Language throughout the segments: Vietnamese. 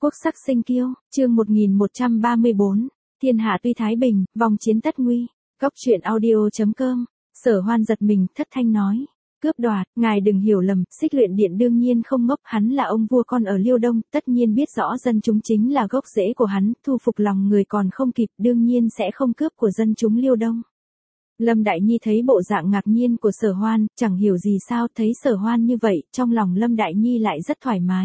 Quốc sắc sinh kiêu, chương 1134, thiên hạ tuy thái bình, vòng chiến tất nguy. Góc truyện audio.com. Sở Hoan giật mình, thất thanh nói. Cướp đoạt, ngài đừng hiểu lầm, Xích Luyện Điện đương nhiên không ngốc, hắn là ông vua con ở Liêu Đông, tất nhiên biết rõ dân chúng chính là gốc rễ của hắn, thu phục lòng người còn không kịp, đương nhiên sẽ không cướp của dân chúng Liêu Đông. Lâm Đại Nhi thấy bộ dạng ngạc nhiên của Sở Hoan, chẳng hiểu gì sao, thấy Sở Hoan như vậy, trong lòng Lâm Đại Nhi lại rất thoải mái.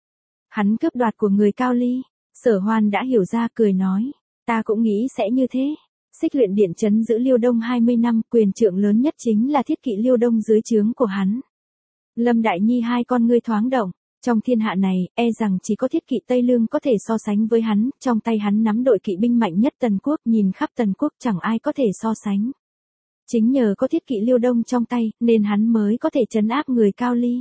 Hắn cướp đoạt của người Cao Ly. Sở Hoan đã hiểu ra, cười nói, ta cũng nghĩ sẽ như thế. Xích Luyện Điện trấn giữ Liêu Đông 20 năm, quyền trượng lớn nhất chính là thiết kỵ Liêu Đông dưới trướng của hắn. Lâm Đại Nhi hai con ngươi thoáng động, trong thiên hạ này, e rằng chỉ có thiết kỵ Tây Lương có thể so sánh với hắn, trong tay hắn nắm đội kỵ binh mạnh nhất Tần Quốc, nhìn khắp Tần Quốc chẳng ai có thể so sánh. Chính nhờ có thiết kỵ Liêu Đông trong tay, nên hắn mới có thể trấn áp người Cao Ly.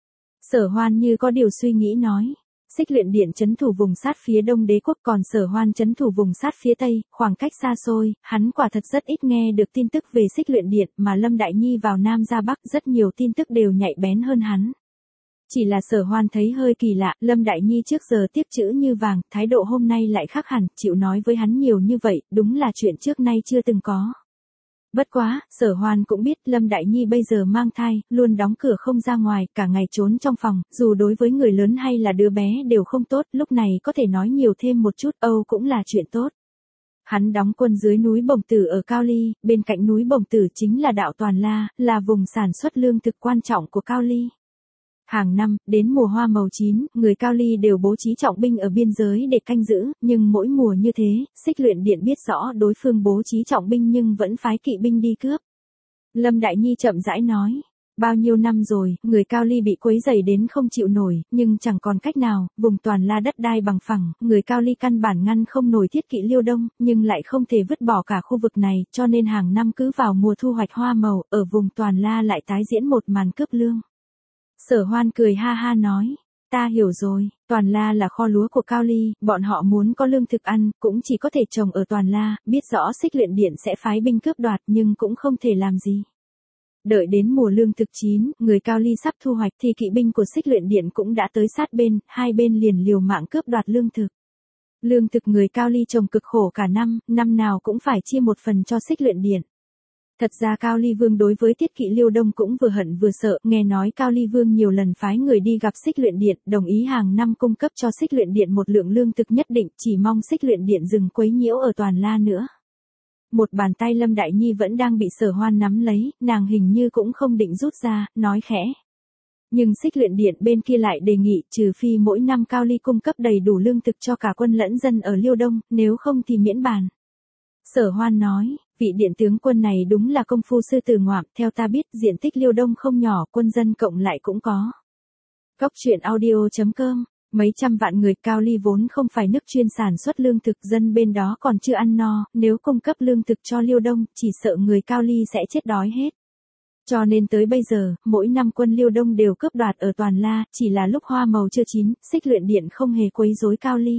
Sở Hoan như có điều suy nghĩ nói. Xích Luyện Điện trấn thủ vùng sát phía đông đế quốc, còn Sở Hoan trấn thủ vùng sát phía tây, khoảng cách xa xôi, hắn quả thật rất ít nghe được tin tức về Xích Luyện Điện, mà Lâm Đại Nhi vào Nam ra Bắc rất nhiều tin tức đều nhạy bén hơn hắn. Chỉ là Sở Hoan thấy hơi kỳ lạ, Lâm Đại Nhi trước giờ tiếc chữ như vàng, thái độ hôm nay lại khác hẳn, chịu nói với hắn nhiều như vậy, đúng là chuyện trước nay chưa từng có. Bất quá, Sở Hoan cũng biết Lâm Đại Nhi bây giờ mang thai, luôn đóng cửa không ra ngoài, cả ngày trốn trong phòng, dù đối với người lớn hay là đứa bé đều không tốt, lúc này có thể nói nhiều thêm một chút, cũng là chuyện tốt. Hắn đóng quân dưới núi Bồng Tử ở Cao Ly, bên cạnh núi Bồng Tử chính là đạo Toàn La, là vùng sản xuất lương thực quan trọng của Cao Ly. Hàng năm, đến mùa hoa màu chín, người Cao Ly đều bố trí trọng binh ở biên giới để canh giữ, nhưng mỗi mùa như thế, Xích Luyện Điện biết rõ đối phương bố trí trọng binh nhưng vẫn phái kỵ binh đi cướp. Lâm Đại Nhi chậm rãi nói, bao nhiêu năm rồi, người Cao Ly bị quấy rầy đến không chịu nổi, nhưng chẳng còn cách nào, vùng Toàn La đất đai bằng phẳng, người Cao Ly căn bản ngăn không nổi thiết kỵ Liêu Đông, nhưng lại không thể vứt bỏ cả khu vực này, cho nên hàng năm cứ vào mùa thu hoạch hoa màu, ở vùng Toàn La lại tái diễn một màn cướp lương. Sở Hoan cười ha ha nói, ta hiểu rồi, Toàn La là kho lúa của Cao Ly, bọn họ muốn có lương thực ăn, cũng chỉ có thể trồng ở Toàn La, biết rõ Xích Luyện Điện sẽ phái binh cướp đoạt nhưng cũng không thể làm gì. Đợi đến mùa lương thực chín, người Cao Ly sắp thu hoạch thì kỵ binh của Xích Luyện Điện cũng đã tới sát bên, hai bên liền liều mạng cướp đoạt lương thực. Lương thực người Cao Ly trồng cực khổ cả năm, năm nào cũng phải chia một phần cho Xích Luyện Điện. Thật ra Cao Ly Vương đối với thiết kỵ Liêu Đông cũng vừa hận vừa sợ, nghe nói Cao Ly Vương nhiều lần phái người đi gặp Xích Luyện Điện, đồng ý hàng năm cung cấp cho Xích Luyện Điện một lượng lương thực nhất định, chỉ mong Xích Luyện Điện dừng quấy nhiễu ở Toàn La nữa. Một bàn tay Lâm Đại Nhi vẫn đang bị Sở Hoan nắm lấy, nàng hình như cũng không định rút ra, nói khẽ. Nhưng Xích Luyện Điện bên kia lại đề nghị, trừ phi mỗi năm Cao Ly cung cấp đầy đủ lương thực cho cả quân lẫn dân ở Liêu Đông, nếu không thì miễn bàn. Sở Hoan nói, vị điện tướng quân này đúng là công phu sư tử ngoạm, theo ta biết diện tích Liêu Đông không nhỏ, quân dân cộng lại cũng có. Góc truyện audio.com. Mấy trăm vạn người, Cao Ly vốn không phải nước chuyên sản xuất lương thực, dân bên đó còn chưa ăn no, nếu cung cấp lương thực cho Liêu Đông, chỉ sợ người Cao Ly sẽ chết đói hết. Cho nên tới bây giờ, mỗi năm quân Liêu Đông đều cướp đoạt ở Toàn La, chỉ là lúc hoa màu chưa chín, Xích Luyện Điện không hề quấy rối Cao Ly.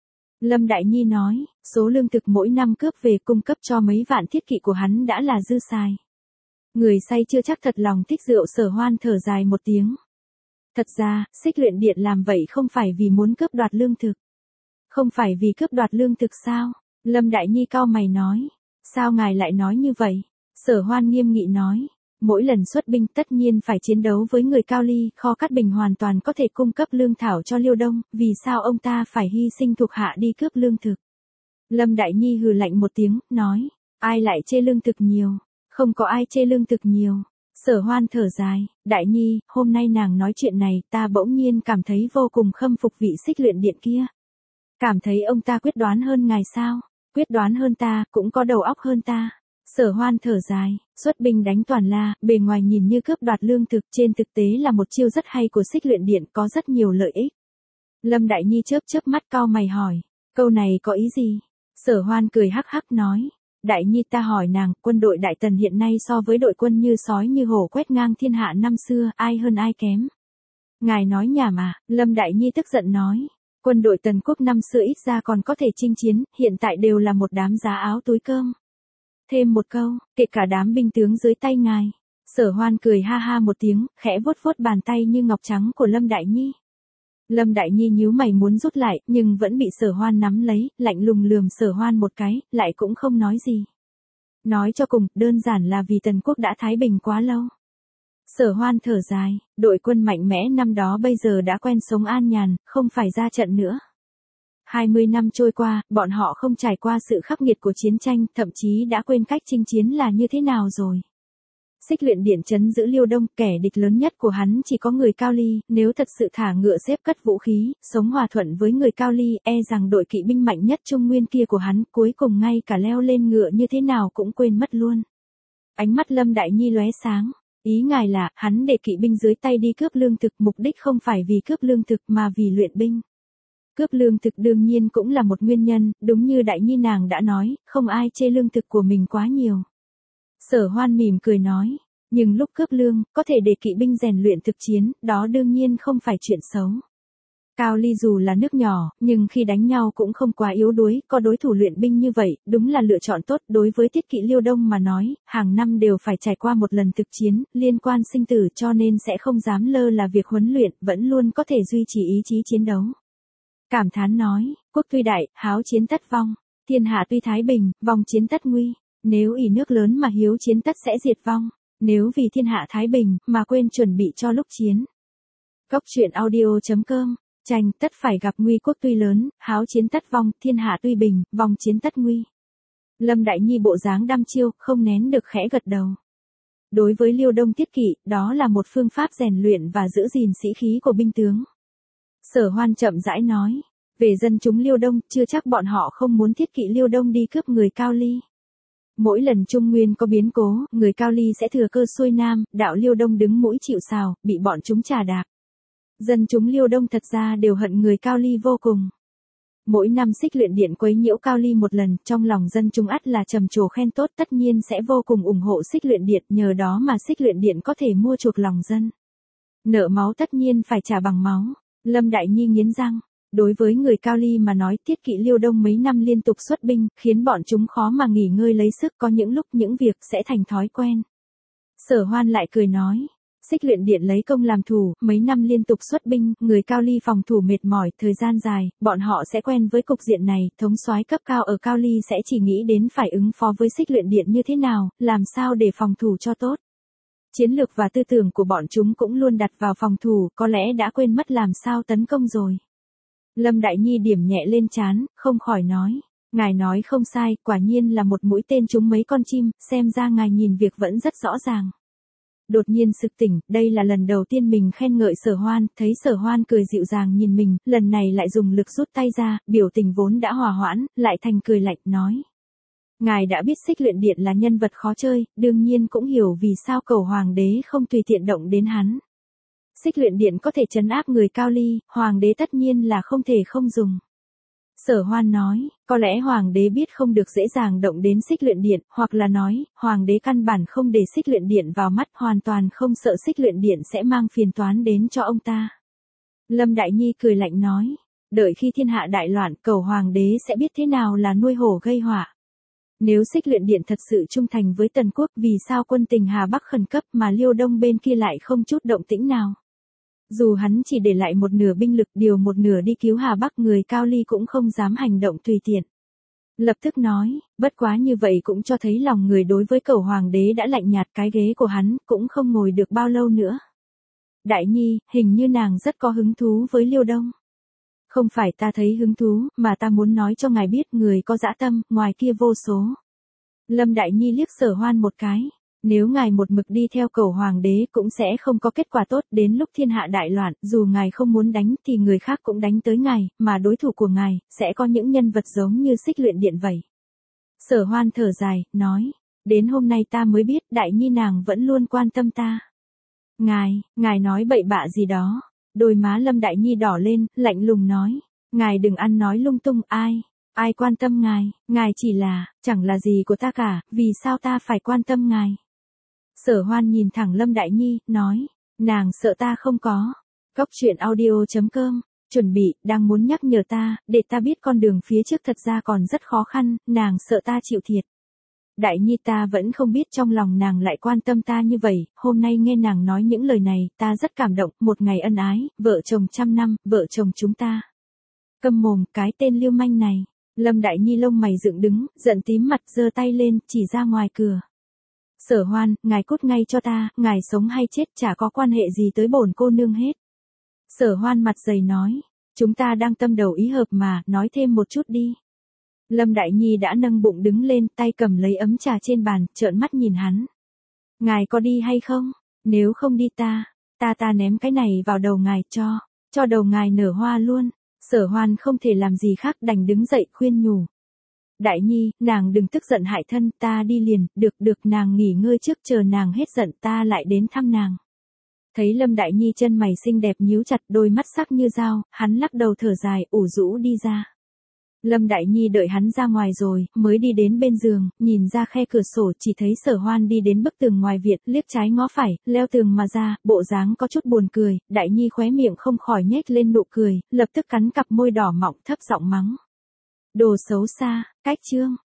Lâm Đại Nhi nói, số lương thực mỗi năm cướp về cung cấp cho mấy vạn thiết kỵ của hắn đã là dư xài. Người say chưa chắc thật lòng thích rượu. Sở Hoan thở dài một tiếng. Thật ra, Xích Luyện Điện làm vậy không phải vì muốn cướp đoạt lương thực. Không phải vì cướp đoạt lương thực sao? Lâm Đại Nhi cau mày nói. Sao ngài lại nói như vậy? Sở Hoan nghiêm nghị nói. Mỗi lần xuất binh tất nhiên phải chiến đấu với người Cao Ly, kho Cát Bình hoàn toàn có thể cung cấp lương thảo cho Liêu Đông, vì sao ông ta phải hy sinh thuộc hạ đi cướp lương thực? Lâm Đại Nhi hừ lạnh một tiếng, nói. Ai lại chê lương thực nhiều? Không có ai chê lương thực nhiều. Sở Hoan thở dài, Đại Nhi, hôm nay nàng nói chuyện này, ta bỗng nhiên cảm thấy vô cùng khâm phục vị Xích Luyện Điện kia. Cảm thấy ông ta quyết đoán hơn ngài sao? Quyết đoán hơn ta, cũng có đầu óc hơn ta. Sở Hoan thở dài, xuất binh đánh Toàn La, bề ngoài nhìn như cướp đoạt lương thực, trên thực tế là một chiêu rất hay của Xích Luyện Điện, có rất nhiều lợi ích. Lâm Đại Nhi chớp mắt cau mày hỏi, câu này có ý gì? Sở Hoan cười hắc hắc nói. Đại Nhi, ta hỏi nàng, quân đội Đại Tần hiện nay so với đội quân như sói như hổ quét ngang thiên hạ năm xưa, ai hơn ai kém? Ngài nói nhảm à? Lâm Đại Nhi tức giận nói. Quân đội Tần Quốc năm xưa ít ra còn có thể chinh chiến, hiện tại đều là một đám giá áo túi cơm. Thêm một câu, kể cả đám binh tướng dưới tay ngài. Sở Hoan cười ha ha một tiếng, khẽ vuốt vuốt bàn tay như ngọc trắng của Lâm Đại Nhi. Lâm Đại Nhi nhíu mày muốn rút lại, nhưng vẫn bị Sở Hoan nắm lấy, lạnh lùng lườm Sở Hoan một cái, lại cũng không nói gì. Nói cho cùng, đơn giản là vì Tần Quốc đã thái bình quá lâu. Sở Hoan thở dài, đội quân mạnh mẽ năm đó bây giờ đã quen sống an nhàn, không phải ra trận nữa. 20 năm trôi qua, bọn họ không trải qua sự khắc nghiệt của chiến tranh, thậm chí đã quên cách chinh chiến là như thế nào rồi. Xích Luyện Điện trấn giữ Liêu Đông, kẻ địch lớn nhất của hắn chỉ có người Cao Ly, nếu thật sự thả ngựa xếp cất vũ khí, sống hòa thuận với người Cao Ly, e rằng đội kỵ binh mạnh nhất Trung Nguyên kia của hắn, cuối cùng ngay cả leo lên ngựa như thế nào cũng quên mất luôn. Ánh mắt Lâm Đại Nhi lóe sáng, ý ngài là, hắn để kỵ binh dưới tay đi cướp lương thực, mục đích không phải vì cướp lương thực mà vì luyện binh. Cướp lương thực đương nhiên cũng là một nguyên nhân, đúng như Đại Nhi nàng đã nói, không ai chê lương thực của mình quá nhiều. Sở Hoan mỉm cười nói, nhưng lúc cướp lương, có thể để kỵ binh rèn luyện thực chiến, đó đương nhiên không phải chuyện xấu. Cao Ly dù là nước nhỏ, nhưng khi đánh nhau cũng không quá yếu đuối, có đối thủ luyện binh như vậy, đúng là lựa chọn tốt. Đối với thiết kỵ Liêu Đông mà nói, hàng năm đều phải trải qua một lần thực chiến, liên quan sinh tử, cho nên sẽ không dám lơ là việc huấn luyện, vẫn luôn có thể duy trì ý chí chiến đấu. Cảm thán nói, quốc tuy đại, háo chiến tất vong, thiên hạ tuy thái bình, vong chiến tất nguy. Nếu ỷ nước lớn mà hiếu chiến tất sẽ diệt vong, nếu vì thiên hạ thái bình mà quên chuẩn bị cho lúc chiến. Cốc truyện audio.com, tranh tất phải gặp nguy, quốc tuy lớn, háo chiến tất vong, thiên hạ tuy bình, vong chiến tất nguy. Lâm Đại Nhi bộ dáng đăm chiêu, không nén được khẽ gật đầu. Đối với Liêu Đông thiết kỵ, đó là một phương pháp rèn luyện và giữ gìn sĩ khí của binh tướng. Sở Hoan chậm rãi nói, về dân chúng Liêu Đông, chưa chắc bọn họ không muốn thiết kỵ Liêu Đông đi cướp người Cao Ly. Mỗi lần Trung Nguyên có biến cố, người Cao Ly sẽ thừa cơ xuôi nam, đạo Liêu Đông đứng mũi chịu sào, bị bọn chúng trà đạp. Dân chúng Liêu Đông thật ra đều hận người Cao Ly vô cùng. Mỗi năm Xích Luyện Điện quấy nhiễu Cao Ly một lần, trong lòng dân chúng ắt là trầm trồ khen tốt, tất nhiên sẽ vô cùng ủng hộ Xích Luyện Điện, nhờ đó mà Xích Luyện Điện có thể mua chuộc lòng dân. Nợ máu tất nhiên phải trả bằng máu. Lâm Đại Nhi nghiến răng. Đối với người Cao Ly mà nói, thiết kỵ Liêu Đông mấy năm liên tục xuất binh, khiến bọn chúng khó mà nghỉ ngơi lấy sức, có những lúc những việc sẽ thành thói quen. Sở Hoan lại cười nói, Xích Luyện Điện lấy công làm thủ, mấy năm liên tục xuất binh, người Cao Ly phòng thủ mệt mỏi, thời gian dài, bọn họ sẽ quen với cục diện này, thống soái cấp cao ở Cao Ly sẽ chỉ nghĩ đến phải ứng phó với Xích Luyện Điện như thế nào, làm sao để phòng thủ cho tốt. Chiến lược và tư tưởng của bọn chúng cũng luôn đặt vào phòng thủ, có lẽ đã quên mất làm sao tấn công rồi. Lâm Đại Nhi điểm nhẹ lên trán, không khỏi nói, ngài nói không sai, quả nhiên là một mũi tên trúng mấy con chim, xem ra ngài nhìn việc vẫn rất rõ ràng. Đột nhiên sực tỉnh, đây là lần đầu tiên mình khen ngợi Sở Hoan, thấy Sở Hoan cười dịu dàng nhìn mình, lần này lại dùng lực rút tay ra, biểu tình vốn đã hòa hoãn, lại thành cười lạnh, nói. Ngài đã biết Xích Luyện Điện là nhân vật khó chơi, đương nhiên cũng hiểu vì sao Cẩu Hoàng đế không tùy tiện động đến hắn. Xích Luyện Điện có thể trấn áp người Cao Ly, Hoàng đế tất nhiên là không thể không dùng. Sở Hoan nói, có lẽ Hoàng đế biết không được dễ dàng động đến Xích Luyện Điện, hoặc là nói, Hoàng đế căn bản không để Xích Luyện Điện vào mắt, hoàn toàn không sợ Xích Luyện Điện sẽ mang phiền toán đến cho ông ta. Lâm Đại Nhi cười lạnh nói, đợi khi thiên hạ đại loạn, Cẩu Hoàng đế sẽ biết thế nào là nuôi hổ gây họa. Nếu Xích Luyện Điện thật sự trung thành với Tần Quốc, vì sao quân tình Hà Bắc khẩn cấp mà Liêu Đông bên kia lại không chút động tĩnh nào? Dù hắn chỉ để lại một nửa binh lực, điều một nửa đi cứu Hà Bắc, người Cao Ly cũng không dám hành động tùy tiện. Lập tức nói, bất quá như vậy cũng cho thấy lòng người đối với Cẩu Hoàng đế đã lạnh nhạt, cái ghế của hắn cũng không ngồi được bao lâu nữa. Đại Nhi, hình như nàng rất có hứng thú với Liêu Đông. Không phải ta thấy hứng thú, mà ta muốn nói cho ngài biết người có dã tâm, ngoài kia vô số. Lâm Đại Nhi liếc Sở Hoan một cái. Nếu ngài một mực đi theo Cẩu Hoàng đế cũng sẽ không có kết quả tốt, đến lúc thiên hạ đại loạn, dù ngài không muốn đánh thì người khác cũng đánh tới ngài, mà đối thủ của ngài, sẽ có những nhân vật giống như Xích Luyện Điện vậy. Sở Hoan thở dài, nói, đến hôm nay ta mới biết Đại Nhi nàng vẫn luôn quan tâm ta. Ngài nói bậy bạ gì đó. Đôi má Lâm Đại Nhi đỏ lên, lạnh lùng nói, ngài đừng ăn nói lung tung, ai quan tâm ngài chỉ là, chẳng là gì của ta cả, vì sao ta phải quan tâm ngài. Sở Hoan nhìn thẳng Lâm Đại Nhi, nói, nàng sợ ta không có. Cốc truyện audio.com, chuẩn bị, đang muốn nhắc nhở ta, để ta biết con đường phía trước thật ra còn rất khó khăn, nàng sợ ta chịu thiệt. Đại Nhi ta vẫn không biết trong lòng nàng lại quan tâm ta như vậy, hôm nay nghe nàng nói những lời này, ta rất cảm động, một ngày ân ái, vợ chồng 100 năm, vợ chồng chúng ta. Câm mồm, cái tên lưu manh này. Lâm Đại Nhi lông mày dựng đứng, giận tím mặt giơ tay lên, chỉ ra ngoài cửa. Sở Hoan, ngài cút ngay cho ta, ngài sống hay chết chả có quan hệ gì tới bổn cô nương hết. Sở Hoan mặt dày nói, chúng ta đang tâm đầu ý hợp mà, nói thêm một chút đi. Lâm Đại Nhi đã nâng bụng đứng lên, tay cầm lấy ấm trà trên bàn, trợn mắt nhìn hắn. Ngài có đi hay không? Nếu không đi ta ném cái này vào đầu ngài cho đầu ngài nở hoa luôn. Sở Hoan không thể làm gì khác đành đứng dậy khuyên nhủ. Đại Nhi, nàng đừng tức giận hại thân, ta đi liền, được nàng nghỉ ngơi trước chờ nàng hết giận ta lại đến thăm nàng. Thấy Lâm Đại Nhi chân mày xinh đẹp nhíu chặt đôi mắt sắc như dao, hắn lắc đầu thở dài, ủ rũ đi ra. Lâm Đại Nhi đợi hắn ra ngoài rồi, mới đi đến bên giường, nhìn ra khe cửa sổ chỉ thấy Sở Hoan đi đến bức tường ngoài viện, liếc trái ngó phải, leo tường mà ra, bộ dáng có chút buồn cười, Đại Nhi khóe miệng không khỏi nhếch lên nụ cười, lập tức cắn cặp môi đỏ mọng thấp giọng mắng. Đồ xấu xa, cách chương.